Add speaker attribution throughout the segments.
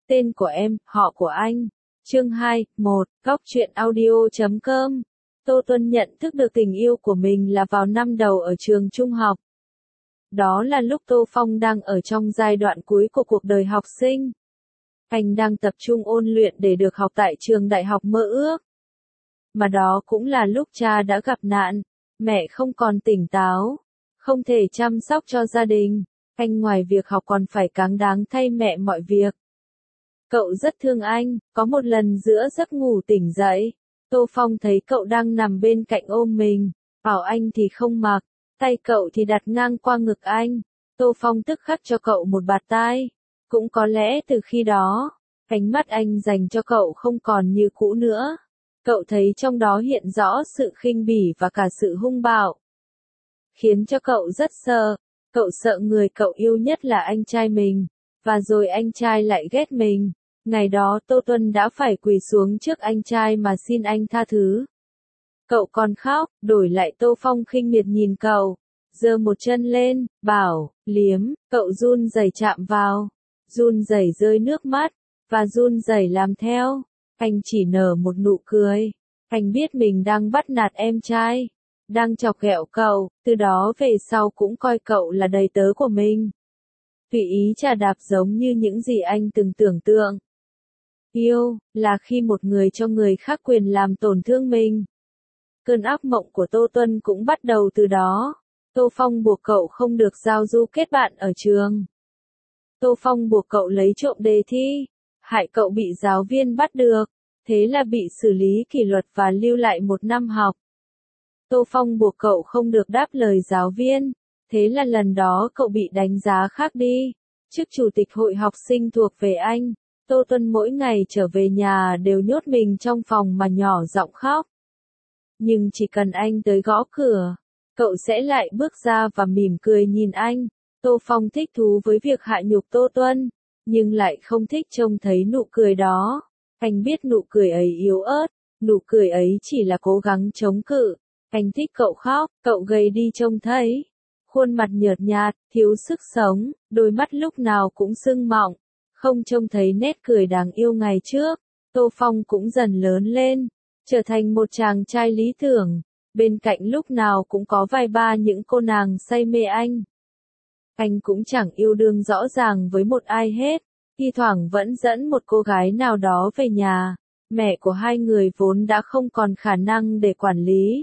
Speaker 1: Tên của em, họ của anh. Chương 2, 1, Góc truyện audio.com. Tô Tuân nhận thức được tình yêu của mình là vào năm đầu ở trường trung học. Đó là lúc Tô Phong đang ở trong giai đoạn cuối của cuộc đời học sinh. Anh đang tập trung ôn luyện để được học tại trường đại học mơ ước. Mà đó cũng là lúc cha đã gặp nạn, mẹ không còn tỉnh táo, không thể chăm sóc cho gia đình. Anh ngoài việc học còn phải cáng đáng thay mẹ mọi việc. Cậu rất thương anh, có một lần giữa giấc ngủ tỉnh dậy, Tô Phong thấy cậu đang nằm bên cạnh ôm mình, áo anh thì không mặc, tay cậu thì đặt ngang qua ngực anh. Tô Phong tức khắc cho cậu một bạt tai. Cũng có lẽ từ khi đó, ánh mắt anh dành cho cậu không còn như cũ nữa. Cậu thấy trong đó hiện rõ sự khinh bỉ và cả sự hung bạo. Khiến cho cậu rất sợ. Cậu sợ người cậu yêu nhất là anh trai mình, và rồi anh trai lại ghét mình. Ngày đó Tô Tuân đã phải quỳ xuống trước anh trai mà xin anh tha thứ. Cậu còn khóc, đổi lại Tô Phong khinh miệt nhìn cậu, giơ một chân lên, bảo, liếm, cậu run rẩy chạm vào, run rẩy rơi nước mắt, và run rẩy làm theo. Anh chỉ nở một nụ cười, anh biết mình đang bắt nạt em trai, đang chọc ghẹo cậu, từ đó về sau cũng coi cậu là đầy tớ của mình. Tùy ý chà đạp giống như những gì anh từng tưởng tượng. Yêu, là khi một người cho người khác quyền làm tổn thương mình. Cơn ác mộng của Tô Tuân cũng bắt đầu từ đó. Tô Phong buộc cậu không được giao du kết bạn ở trường. Tô Phong buộc cậu lấy trộm đề thi, hại cậu bị giáo viên bắt được, thế là bị xử lý kỷ luật và lưu lại 1 năm học. Tô Phong buộc cậu không được đáp lời giáo viên, thế là lần đó cậu bị đánh giá khác đi. Chức chủ tịch hội học sinh thuộc về anh, Tô Tuân mỗi ngày trở về nhà đều nhốt mình trong phòng mà nhỏ giọng khóc. Nhưng chỉ cần anh tới gõ cửa, cậu sẽ lại bước ra và mỉm cười nhìn anh. Tô Phong thích thú với việc hạ nhục Tô Tuân, nhưng lại không thích trông thấy nụ cười đó. Anh biết nụ cười ấy yếu ớt, nụ cười ấy chỉ là cố gắng chống cự. Anh thích cậu khóc, cậu gầy đi trông thấy. Khuôn mặt nhợt nhạt, thiếu sức sống, đôi mắt lúc nào cũng sưng mọng, không trông thấy nét cười đáng yêu ngày trước. Tô Phong cũng dần lớn lên, trở thành một chàng trai lý tưởng, bên cạnh lúc nào cũng có vài ba những cô nàng say mê anh. Anh cũng chẳng yêu đương rõ ràng với một ai hết, thi thoảng vẫn dẫn một cô gái nào đó về nhà, mẹ của hai người vốn đã không còn khả năng để quản lý.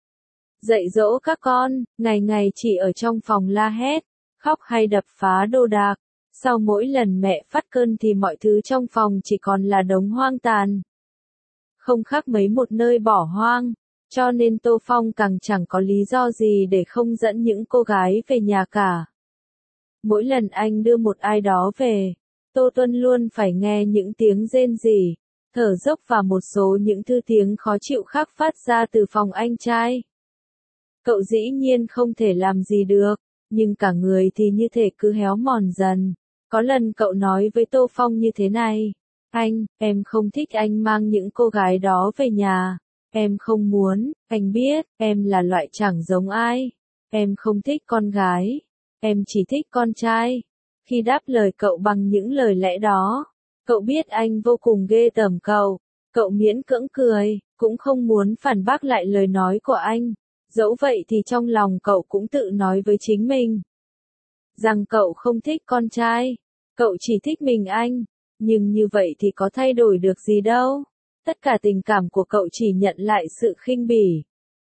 Speaker 1: Dạy dỗ các con, ngày ngày chỉ ở trong phòng la hét, khóc hay đập phá đồ đạc. Sau mỗi lần mẹ phát cơn thì mọi thứ trong phòng chỉ còn là đống hoang tàn. Không khác mấy một nơi bỏ hoang, cho nên Tô Phong càng chẳng có lý do gì để không dẫn những cô gái về nhà cả. Mỗi lần anh đưa một ai đó về, Tô Tuân luôn phải nghe những tiếng rên rỉ, thở dốc và một số những thứ tiếng khó chịu khác phát ra từ phòng anh trai. Cậu dĩ nhiên không thể làm gì được, nhưng cả người thì như thể cứ héo mòn dần. Có lần cậu nói với Tô Phong như thế này, anh, em không thích anh mang những cô gái đó về nhà. Em không muốn, anh biết, em là loại chẳng giống ai. Em không thích con gái, em chỉ thích con trai. Khi đáp lời cậu bằng những lời lẽ đó, cậu biết anh vô cùng ghê tởm cậu. Cậu miễn cưỡng cười, cũng không muốn phản bác lại lời nói của anh. Dẫu vậy thì trong lòng cậu cũng tự nói với chính mình rằng cậu không thích con trai, cậu chỉ thích mình anh. Nhưng như vậy thì có thay đổi được gì đâu. Tất cả tình cảm của cậu chỉ nhận lại sự khinh bỉ,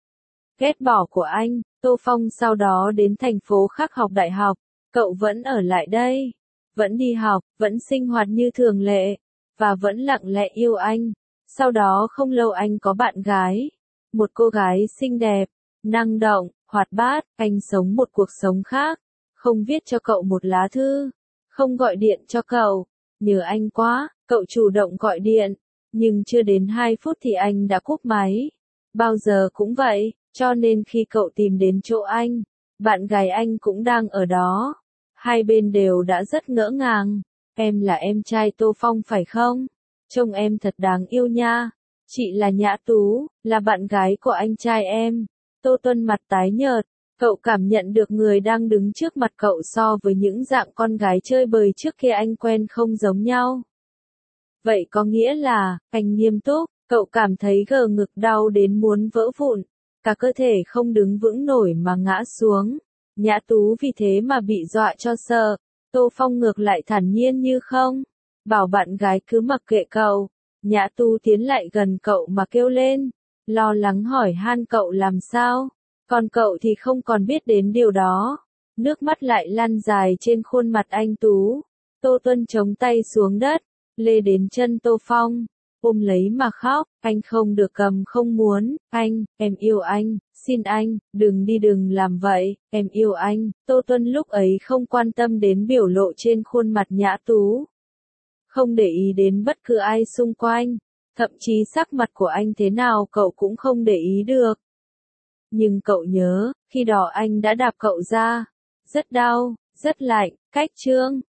Speaker 1: ghét bỏ của anh. Tô Phong sau đó đến thành phố khác học đại học, cậu vẫn ở lại đây, vẫn đi học, vẫn sinh hoạt như thường lệ, và vẫn lặng lẽ yêu anh. Sau đó không lâu anh có bạn gái, một cô gái xinh đẹp, năng động, hoạt bát. Anh sống một cuộc sống khác, không viết cho cậu một lá thư, không gọi điện cho cậu. Nhờ anh quá, cậu chủ động gọi điện, nhưng chưa đến 2 phút thì anh đã cúp máy. Bao giờ cũng vậy, cho nên khi cậu tìm đến chỗ anh, bạn gái anh cũng đang ở đó. Hai bên đều đã rất ngỡ ngàng. Em là em trai Tô Phong phải không? Trông em thật đáng yêu nha. Chị là Nhã Tú, là bạn gái của anh trai em. Tô Tuân mặt tái nhợt, cậu cảm nhận được người đang đứng trước mặt cậu so với những dạng con gái chơi bời trước kia anh quen không giống nhau. Vậy có nghĩa là, anh nghiêm túc, cậu cảm thấy gờ ngực đau đến muốn vỡ vụn, cả cơ thể không đứng vững nổi mà ngã xuống. Nhã Tú vì thế mà bị dọa cho sợ, Tô Phong ngược lại thản nhiên như không, bảo bạn gái cứ mặc kệ cậu. Nhã Tú tiến lại gần cậu mà kêu lên, lo lắng hỏi han cậu làm sao, còn cậu thì không còn biết đến điều đó. Nước mắt lại lăn dài trên khuôn mặt anh Tú. Tô Tuân chống tay xuống đất, lê đến chân Tô Phong, ôm lấy mà khóc, anh không được cầm không muốn, anh, em yêu anh, xin anh, đừng đi đừng làm vậy, em yêu anh. Tô Tuân lúc ấy không quan tâm đến biểu lộ trên khuôn mặt Nhã Tú, không để ý đến bất cứ ai xung quanh, thậm chí sắc mặt của anh thế nào cậu cũng không để ý được. Nhưng cậu nhớ, khi đó anh đã đạp cậu ra, rất đau, rất lạnh, cách chương.